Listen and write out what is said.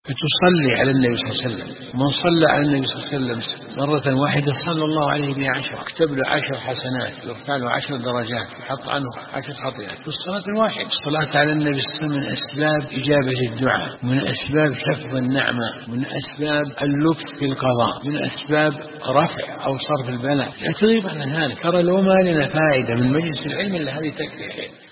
فتصلي على النبي صلى الله عليه وسلم. من صلى على النبي صلى الله عليه وسلم مرة واحدة صلى الله عليه بها 10، اكتب له 10 حسنات، يرفع له 10 درجات، يحط عنه 10 خطيئات في الصلاة الواحدة. الصلاة على النبي صلى الله عليه وسلم من أسباب إجابة الدعاء، من أسباب حفظ النعمة، من أسباب اللطف في القضاء، من أسباب رفع أو صرف البلاء. لا تغيب عن هذا. ترى لو ما لنا فائدة من مجلس العلم إلا هذه تكفي.